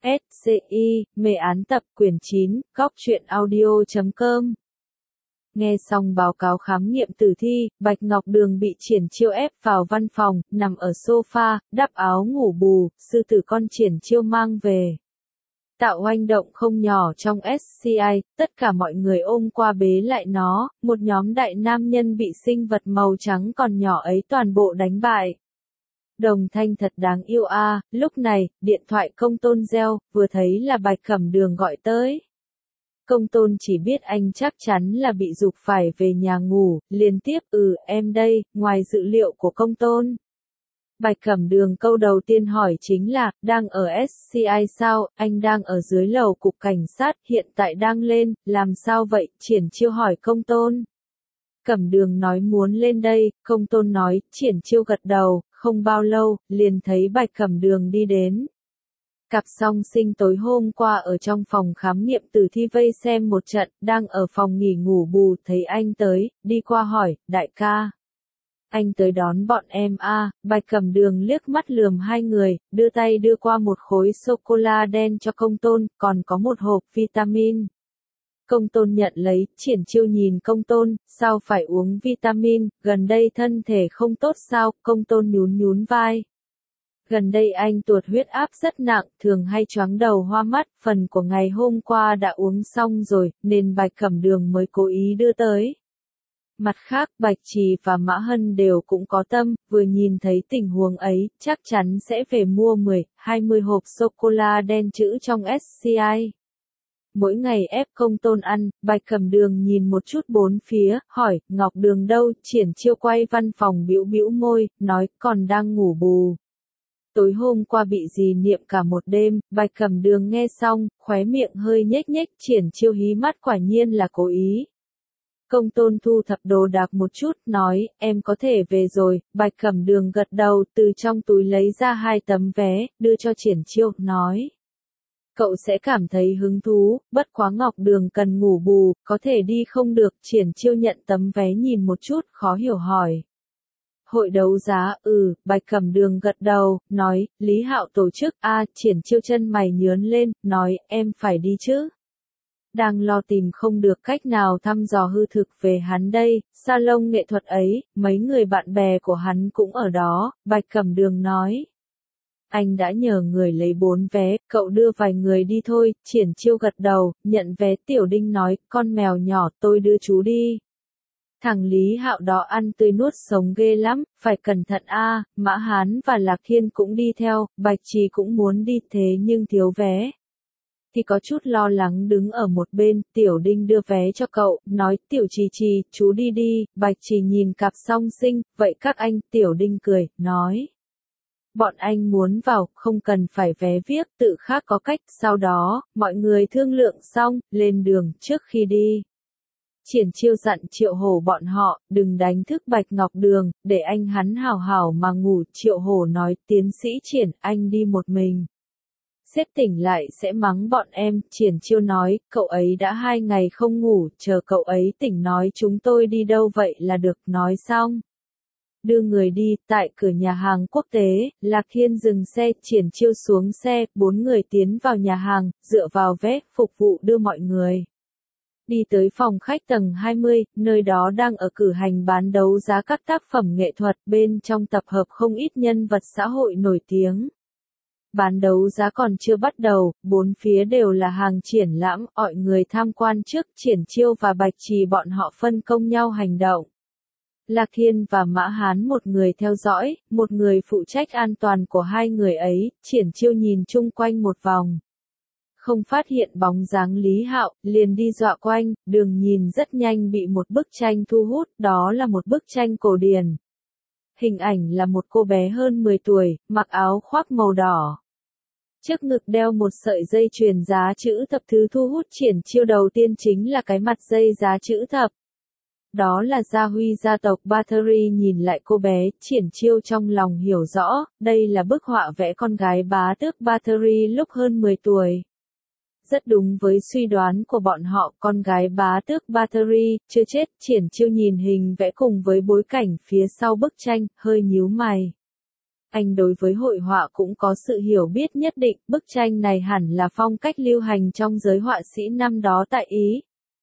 SCI, mê án tập quyển 9, góc truyện audio.com. Nghe xong báo cáo khám nghiệm tử thi, Bạch Ngọc Đường bị Triển Chiêu ép vào văn phòng, nằm ở sofa, đắp áo ngủ bù, sư tử con Triển Chiêu mang về. Tạo oanh động không nhỏ trong SCI, tất cả mọi người ôm qua bế lại nó, một nhóm đại nam nhân bị sinh vật màu trắng còn nhỏ ấy toàn bộ đánh bại. Đồng Thanh thật đáng yêu a. Lúc này, điện thoại Công Tôn reo, vừa thấy là Bạch Cẩm Đường gọi tới. Công Tôn chỉ biết anh chắc chắn là bị giục phải về nhà ngủ, liên tiếp em đây, ngoài dự liệu của Công Tôn. Bạch Cẩm Đường câu đầu tiên hỏi chính là, đang ở SCI sao, anh đang ở dưới lầu cục cảnh sát, hiện tại đang lên, làm sao vậy, Triển Chiêu hỏi Công Tôn. Cẩm Đường nói muốn lên đây, Công Tôn nói, Triển Chiêu gật đầu, không bao lâu, liền thấy Bạch Cẩm Đường đi đến. Cặp song sinh tối hôm qua ở trong phòng khám nghiệm tử thi vây xem một trận, đang ở phòng nghỉ ngủ bù, thấy anh tới, đi qua hỏi, đại ca. Anh tới đón bọn em a. Bạch Cẩm Đường liếc mắt lườm hai người, đưa tay đưa qua một khối sô-cô-la đen cho Công Tôn, còn có một hộp vitamin. Công Tôn nhận lấy, Triển Chiêu nhìn Công Tôn, sao phải uống vitamin, gần đây thân thể không tốt sao, Công Tôn nhún vai. Gần đây anh tuột huyết áp rất nặng, thường hay choáng đầu hoa mắt, phần của ngày hôm qua đã uống xong rồi, nên Bạch Cẩm Đường mới cố ý đưa tới. Mặt khác, Bạch Trì và Mã Hân đều cũng có tâm, vừa nhìn thấy tình huống ấy, chắc chắn sẽ về mua 10-20 hộp sô-cô-la đen chữ trong SCI. Mỗi ngày ép Công Tôn ăn, Bạch Cẩm Đường nhìn một chút bốn phía, hỏi, Ngọc Đường đâu, Triển Chiêu quay văn phòng bĩu môi, nói, còn đang ngủ bù. Tối hôm qua bị dì niệm cả một đêm, Bạch Cẩm Đường nghe xong, khóe miệng hơi nhếch, Triển Chiêu hí mắt quả nhiên là cố ý. Công Tôn thu thập đồ đạc một chút, nói, em có thể về rồi, Bạch Cẩm Đường gật đầu, từ trong túi lấy ra 2 tấm vé, đưa cho Triển Chiêu, nói. Cậu sẽ cảm thấy hứng thú, bất quá Ngọc Đường cần ngủ bù, có thể đi không được, Triển Chiêu nhận tấm vé nhìn một chút, khó hiểu hỏi. Hội đấu giá, Bạch Cẩm Đường gật đầu, nói, Lý Hạo tổ chức, Triển Chiêu chân mày nhướng lên, nói, em phải đi chứ. Đang lo tìm không được cách nào thăm dò hư thực về hắn đây, salon nghệ thuật ấy, mấy người bạn bè của hắn cũng ở đó, Bạch Cẩm Đường nói. Anh đã nhờ người lấy 4 vé, cậu đưa vài người đi thôi, Triển Chiêu gật đầu, nhận vé. Tiểu Đinh nói, con mèo nhỏ tôi đưa chú đi. Thằng Lý Hạo đó ăn tươi nuốt sống ghê lắm, phải cẩn thận a. Mã Hán và Lạc Thiên cũng đi theo, Bạch Trì cũng muốn đi thế nhưng thiếu vé. Thì có chút lo lắng đứng ở một bên, Tiểu Đinh đưa vé cho cậu, nói, Tiểu Trì, chú đi đi, Bạch Trì nhìn cặp song sinh, vậy các anh, Tiểu Đinh cười, nói. Bọn anh muốn vào, không cần phải vé viết, tự khác có cách, sau đó, mọi người thương lượng xong, lên đường, trước khi đi. Triển Chiêu dặn Triệu Hổ bọn họ, đừng đánh thức Bạch Ngọc Đường, để anh hắn hảo hảo mà ngủ, Triệu Hổ nói, tiến sĩ Triển, anh đi một mình. Sếp tỉnh lại sẽ mắng bọn em, Triển Chiêu nói, cậu ấy đã 2 ngày không ngủ, chờ cậu ấy tỉnh nói chúng tôi đi đâu vậy là được, nói xong. Đưa người đi, tại cửa nhà hàng quốc tế, Lạc Thiên dừng xe, Triển Chiêu xuống xe, 4 người tiến vào nhà hàng, dựa vào vé, phục vụ đưa mọi người. Đi tới phòng khách tầng 20, nơi đó đang ở cử hành bán đấu giá các tác phẩm nghệ thuật, bên trong tập hợp không ít nhân vật xã hội nổi tiếng. Bán đấu giá còn chưa bắt đầu, 4 phía đều là hàng triển lãm, mọi người tham quan trước, Triển Chiêu và Bạch Trì bọn họ phân công nhau hành động. Lạc Thiên và Mã Hán một người theo dõi, một người phụ trách an toàn của hai người ấy, Triển Chiêu nhìn chung quanh một vòng. Không phát hiện bóng dáng Lý Hạo, liền đi dọa quanh, đường nhìn rất nhanh bị một bức tranh thu hút, đó là một bức tranh cổ điển. Hình ảnh là một cô bé hơn 10 tuổi, mặc áo khoác màu đỏ. Trước ngực đeo một sợi dây chuyền giá chữ thập, thứ thu hút Triển Chiêu đầu tiên chính là cái mặt dây giá chữ thập. Đó là gia huy gia tộc Bathory. Nhìn lại cô bé, Triển Chiêu trong lòng hiểu rõ, đây là bức họa vẽ con gái bá tước Bathory lúc hơn 10 tuổi. Rất đúng với suy đoán của bọn họ, con gái bá tước Bathory, chưa chết, Triển Chiêu nhìn hình vẽ cùng với bối cảnh phía sau bức tranh, hơi nhíu mày. anh đối với hội họa cũng có sự hiểu biết nhất định, bức tranh này hẳn là phong cách lưu hành trong giới họa sĩ năm đó tại Ý.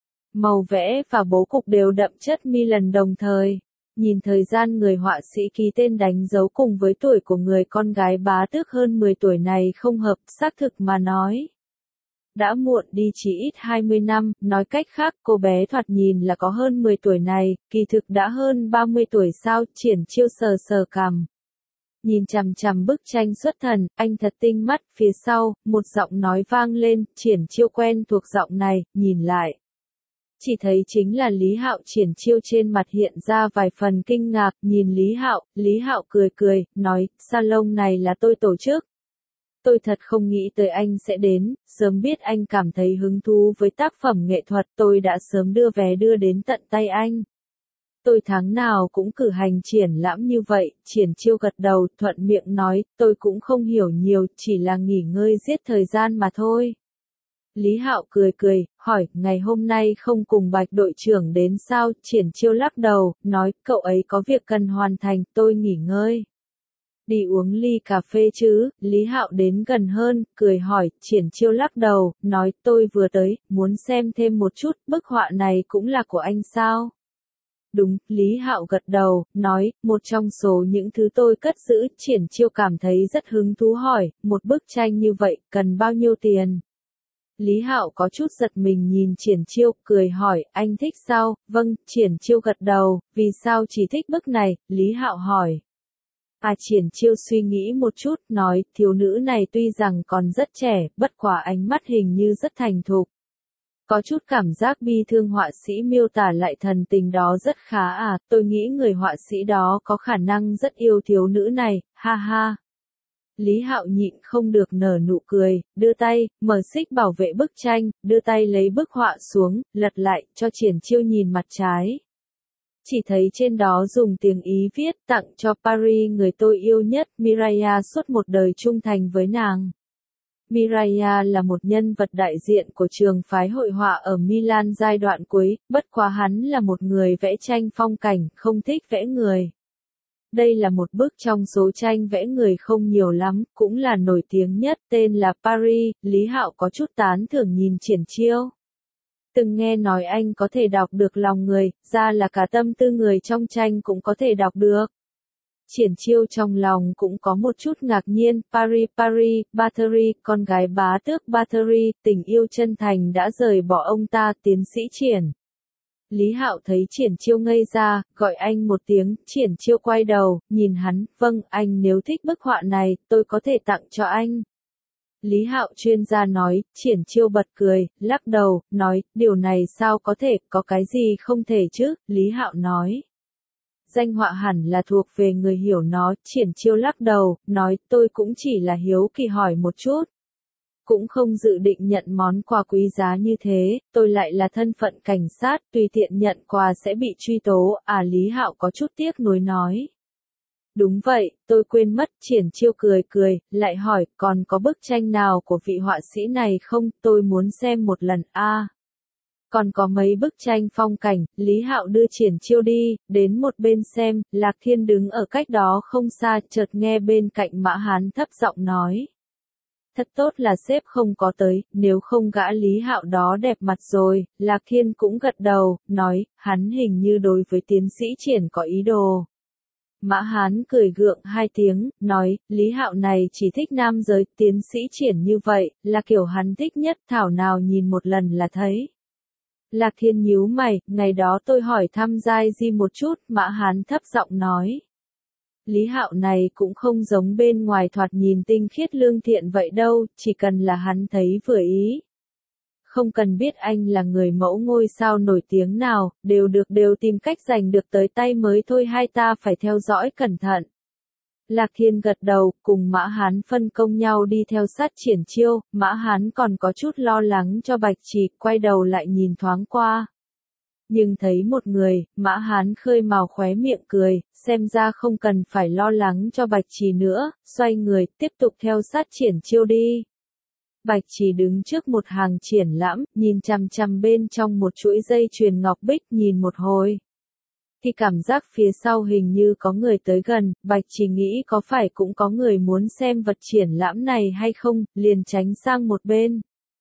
Màu vẽ và bố cục đều đậm chất Milan đồng thời. Nhìn thời gian người họa sĩ ký tên đánh dấu cùng với tuổi của người con gái bá tước hơn 10 tuổi này không hợp, xác thực mà nói. Đã muộn đi chỉ ít 20 năm, nói cách khác cô bé thoạt nhìn là có hơn 10 tuổi này, kỳ thực đã hơn 30 tuổi sao, Triển Chiêu sờ sờ cằm. Nhìn chằm chằm bức tranh xuất thần, anh thật tinh mắt, phía sau, một giọng nói vang lên, Triển Chiêu quen thuộc giọng này, nhìn lại. Chỉ thấy chính là Lý Hạo. Triển Chiêu trên mặt hiện ra vài phần kinh ngạc, nhìn Lý Hạo cười cười, nói, salon này là tôi tổ chức. Tôi thật không nghĩ tới anh sẽ đến, sớm biết anh cảm thấy hứng thú với tác phẩm nghệ thuật, tôi đã sớm đưa vé đưa đến tận tay anh. Tôi tháng nào cũng cử hành triển lãm như vậy, Triển Chiêu gật đầu, thuận miệng nói, tôi cũng không hiểu nhiều, chỉ là nghỉ ngơi giết thời gian mà thôi. Lý Hạo cười cười, hỏi, ngày hôm nay không cùng Bạch đội trưởng đến sao? Triển Chiêu lắc đầu, nói, cậu ấy có việc cần hoàn thành, tôi nghỉ ngơi. Đi uống ly cà phê chứ? Lý Hạo đến gần hơn, cười hỏi, Triển Chiêu lắc đầu, nói, tôi vừa tới, muốn xem thêm một chút, bức họa này cũng là của anh sao? Đúng, Lý Hạo gật đầu, nói, một trong số những thứ tôi cất giữ. Triển Chiêu cảm thấy rất hứng thú hỏi, một bức tranh như vậy, cần bao nhiêu tiền? Lý Hạo có chút giật mình nhìn Triển Chiêu, cười hỏi, anh thích sao? Vâng, Triển Chiêu gật đầu, vì sao chỉ thích bức này? Lý Hạo hỏi. Triển Chiêu suy nghĩ một chút, nói, thiếu nữ này tuy rằng còn rất trẻ, bất quá ánh mắt hình như rất thành thục. Có chút cảm giác bi thương, họa sĩ miêu tả lại thần tình đó rất khá tôi nghĩ người họa sĩ đó có khả năng rất yêu thiếu nữ này, ha ha. Lý Hạo nhịn không được nở nụ cười, đưa tay, mở xích bảo vệ bức tranh, đưa tay lấy bức họa xuống, lật lại, cho Triển Chiêu nhìn mặt trái. Chỉ thấy trên đó dùng tiếng Ý viết, tặng cho Paris người tôi yêu nhất, Mireia suốt một đời trung thành với nàng. Mireia là một nhân vật đại diện của trường phái hội họa ở Milan giai đoạn cuối, bất quá hắn là một người vẽ tranh phong cảnh, không thích vẽ người. Đây là một bức trong số tranh vẽ người không nhiều lắm, cũng là nổi tiếng nhất, tên là Paris. Lý Hạo có chút tán thưởng nhìn Triển Chiêu. Từng nghe nói anh có thể đọc được lòng người, ra là cả tâm tư người trong tranh cũng có thể đọc được. Triển Chiêu trong lòng cũng có một chút ngạc nhiên, Paris, Bathory, con gái bá tước Bathory, tình yêu chân thành đã rời bỏ ông ta, tiến sĩ Triển. Lý Hạo thấy Triển Chiêu ngây ra, gọi anh một tiếng, Triển Chiêu quay đầu, nhìn hắn, vâng, anh nếu thích bức họa này, tôi có thể tặng cho anh. Lý Hạo chuyên gia nói, Triển Chiêu bật cười, lắc đầu, nói, điều này sao có thể, có cái gì không thể chứ, Lý Hạo nói. Danh họa hẳn là thuộc về người hiểu nó, Triển Chiêu lắc đầu, nói, tôi cũng chỉ là hiếu kỳ hỏi một chút. Cũng không dự định nhận món quà quý giá như thế, tôi lại là thân phận cảnh sát, tùy tiện nhận quà sẽ bị truy tố, Lý Hạo có chút tiếc nuối nói. Đúng vậy, tôi quên mất, Triển Chiêu cười cười, lại hỏi, còn có bức tranh nào của vị họa sĩ này không, tôi muốn xem một lần, Còn có mấy bức tranh phong cảnh, Lý Hạo đưa Triển Chiêu đi, đến một bên xem, Lạc Thiên đứng ở cách đó không xa, chợt nghe bên cạnh Mã Hán thấp giọng nói. Thật tốt là sếp không có tới, nếu không gã Lý Hạo đó đẹp mặt rồi, Lạc Thiên cũng gật đầu, nói, hắn hình như đối với tiến sĩ Triển có ý đồ. Mã Hán cười gượng hai tiếng, nói, Lý Hạo này chỉ thích nam giới, tiến sĩ Triển như vậy, là kiểu hắn thích nhất, thảo nào nhìn một lần là thấy. Lạc Thiên nhíu mày, ngày đó tôi hỏi thăm Giai Di một chút, Mã Hán thấp giọng nói. Lý Hạo này cũng không giống bên ngoài thoạt nhìn tinh khiết lương thiện vậy đâu, chỉ cần là hắn thấy vừa ý. Không cần biết anh là người mẫu ngôi sao nổi tiếng nào, đều tìm cách giành được tới tay mới thôi, hai ta phải theo dõi cẩn thận. Lạc Thiên gật đầu, cùng Mã Hán phân công nhau đi theo sát Triển Chiêu, Mã Hán còn có chút lo lắng cho Bạch Trì, quay đầu lại nhìn thoáng qua. Nhưng thấy một người, Mã Hán khơi mào khóe miệng cười, xem ra không cần phải lo lắng cho Bạch Trì nữa, xoay người, tiếp tục theo sát Triển Chiêu đi. Bạch Trì đứng trước một hàng triển lãm, nhìn chằm chằm bên trong một chuỗi dây chuyền ngọc bích nhìn một hồi. Khi cảm giác phía sau hình như có người tới gần, Bạch Trì nghĩ có phải cũng có người muốn xem vật triển lãm này hay không, liền tránh sang một bên.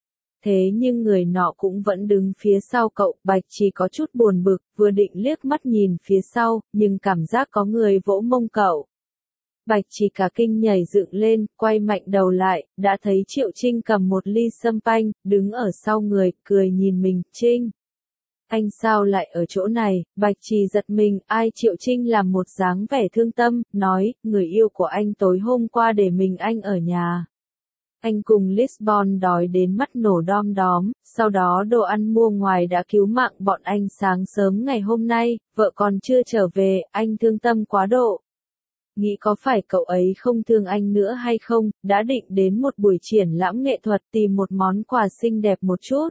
Thế nhưng người nọ cũng vẫn đứng phía sau cậu, Bạch Trì có chút buồn bực, vừa định liếc mắt nhìn phía sau, nhưng cảm giác có người vỗ mông cậu. Bạch Trì cả kinh nhảy dựng lên, quay mạnh đầu lại, đã thấy Triệu Trinh cầm một ly sâm panh, đứng ở sau người, cười nhìn mình, Trinh. Anh sao lại ở chỗ này, Bạch Trì giật mình, ai Triệu Trinh làm một dáng vẻ thương tâm, nói, người yêu của anh tối hôm qua để mình anh ở nhà. Anh cùng Lisbon đói đến mắt nổ đom đóm, sau đó đồ ăn mua ngoài đã cứu mạng bọn anh sáng sớm ngày hôm nay, vợ còn chưa trở về, anh thương tâm quá độ. Nghĩ có phải cậu ấy không thương anh nữa hay không, đã định đến một buổi triển lãm nghệ thuật tìm một món quà xinh đẹp một chút.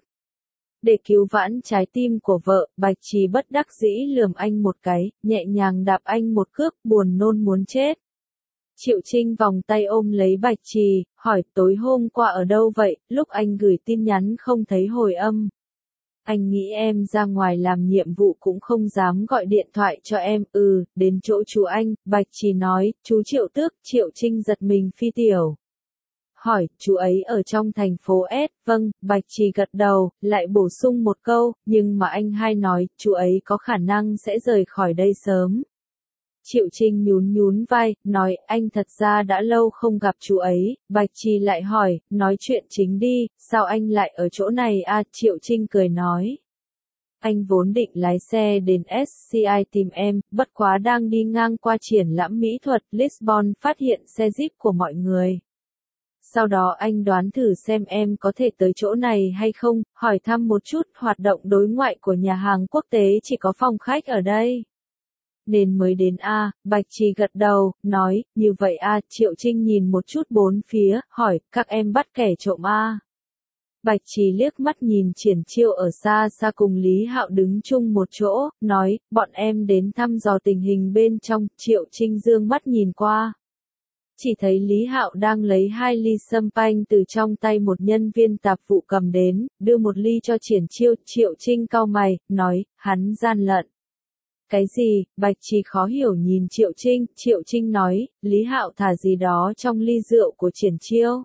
Để cứu vãn trái tim của vợ, Bạch Trì bất đắc dĩ lườm anh một cái, nhẹ nhàng đạp anh một cước, buồn nôn muốn chết. Triệu Trinh vòng tay ôm lấy Bạch Trì, hỏi tối hôm qua ở đâu vậy, lúc anh gửi tin nhắn không thấy hồi âm. Anh nghĩ em ra ngoài làm nhiệm vụ cũng không dám gọi điện thoại cho em, đến chỗ chú anh, Bạch Trì nói, chú Triệu Tước, Triệu Trinh giật mình phi tiểu. Hỏi, chú ấy ở trong thành phố S, vâng, Bạch Trì gật đầu, lại bổ sung một câu, nhưng mà anh hai nói, chú ấy có khả năng sẽ rời khỏi đây sớm. Triệu Trinh nhún nhún vai, nói, anh thật ra đã lâu không gặp chú ấy, Bạch Trì lại hỏi, nói chuyện chính đi, sao anh lại ở chỗ này à, Triệu Trinh cười nói. Anh vốn định lái xe đến SCI tìm em, bất quá đang đi ngang qua triển lãm mỹ thuật Lisbon phát hiện xe Jeep của mọi người. Sau đó anh đoán thử xem em có thể tới chỗ này hay không, hỏi thăm một chút hoạt động đối ngoại của nhà hàng quốc tế chỉ có phòng khách ở đây. Nên mới đến a, Bạch Trì gật đầu, nói, như vậy a, Triệu Trinh nhìn một chút bốn phía, hỏi, các em bắt kẻ trộm a. Bạch Trì liếc mắt nhìn Triển Chiêu ở xa xa cùng Lý Hạo đứng chung một chỗ, nói, bọn em đến thăm dò tình hình bên trong, Triệu Trinh dương mắt nhìn qua. Chỉ thấy Lý Hạo đang lấy 2 ly sâm panh từ trong tay một nhân viên tạp vụ cầm đến, đưa một ly cho Triển Chiêu, Triệu Trinh cau mày, nói, hắn gian lận. Cái gì, Bạch Trì khó hiểu nhìn Triệu Trinh nói, Lý Hạo thả gì đó trong ly rượu của Triển Chiêu.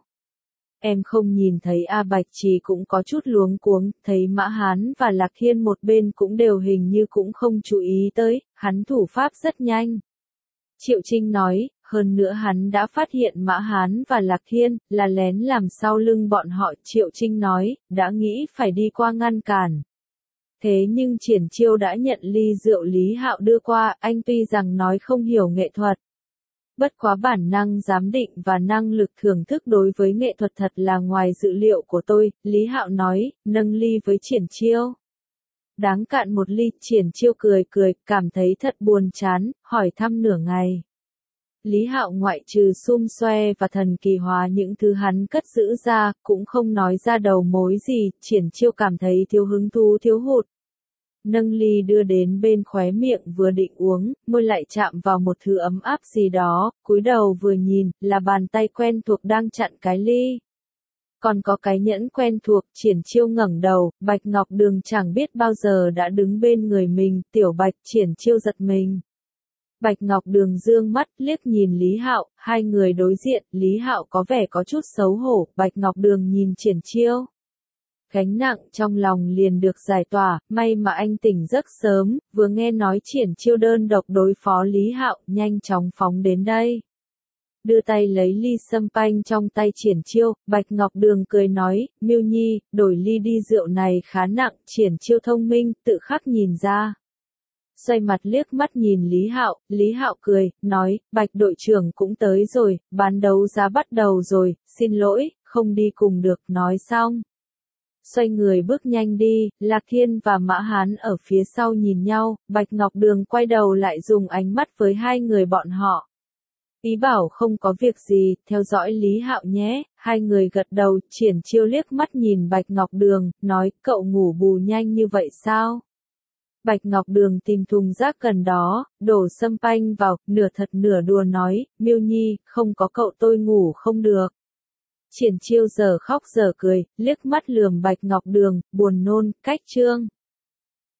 Em không nhìn thấy a, Bạch Trì cũng có chút luống cuống, thấy Mã Hán và Lạc Hiên một bên cũng đều hình như cũng không chú ý tới, hắn thủ pháp rất nhanh. Triệu Trinh nói, hơn nữa hắn đã phát hiện Mã Hán và Lạc Hiên, là lén làm sau lưng bọn họ, Triệu Trinh nói, đã nghĩ phải đi qua ngăn cản. Thế nhưng Triển Chiêu đã nhận ly rượu Lý Hạo đưa qua, anh tuy rằng nói không hiểu nghệ thuật. Bất quá bản năng giám định và năng lực thưởng thức đối với nghệ thuật thật là ngoài dự liệu của tôi, Lý Hạo nói, nâng ly với Triển Chiêu. Đáng cạn một ly, Triển Chiêu cười, cảm thấy thật buồn chán, hỏi thăm nửa ngày. Lý Hạo ngoại trừ xum xoe và thần kỳ hóa những thứ hắn cất giữ ra, cũng không nói ra đầu mối gì, Triển Chiêu cảm thấy thiếu hứng thú thiếu hụt. Nâng ly đưa đến bên khóe miệng vừa định uống, môi lại chạm vào một thứ ấm áp gì đó, cúi đầu vừa nhìn, là bàn tay quen thuộc đang chặn cái ly. Còn có cái nhẫn quen thuộc, Triển Chiêu ngẩng đầu, Bạch Ngọc Đường chẳng biết bao giờ đã đứng bên người mình, tiểu Bạch, Triển Chiêu giật mình. Bạch Ngọc Đường dương mắt, liếc nhìn Lý Hạo, hai người đối diện, Lý Hạo có vẻ có chút xấu hổ, Bạch Ngọc Đường nhìn Triển Chiêu. Gánh nặng trong lòng liền được giải tỏa, may mà anh tỉnh giấc sớm, vừa nghe nói Triển Chiêu đơn độc đối phó Lý Hạo, nhanh chóng phóng đến đây. Đưa tay lấy ly sâm panh trong tay Triển Chiêu, Bạch Ngọc Đường cười nói, Miêu Nhi, đổi ly đi, rượu này khá nặng, Triển Chiêu thông minh, tự khắc nhìn ra. Xoay mặt liếc mắt nhìn Lý Hạo cười, nói, Bạch đội trưởng cũng tới rồi, bán đấu giá bắt đầu rồi, xin lỗi, không đi cùng được, nói xong. Xoay người bước nhanh đi, Lạc Hiên và Mã Hán ở phía sau nhìn nhau, Bạch Ngọc Đường quay đầu lại dùng ánh mắt với hai người bọn họ. Ý bảo không có việc gì, theo dõi Lý Hạo nhé, hai người gật đầu, Triển Chiêu liếc mắt nhìn Bạch Ngọc Đường, nói, cậu ngủ bù nhanh như vậy sao? Bạch Ngọc Đường tìm thùng rác gần đó, đổ sâm panh vào, nửa thật nửa đùa nói, Miêu Nhi, không có cậu tôi ngủ không được. Triển Chiêu giờ khóc giờ cười, liếc mắt lườm Bạch Ngọc Đường, buồn nôn, cách chương.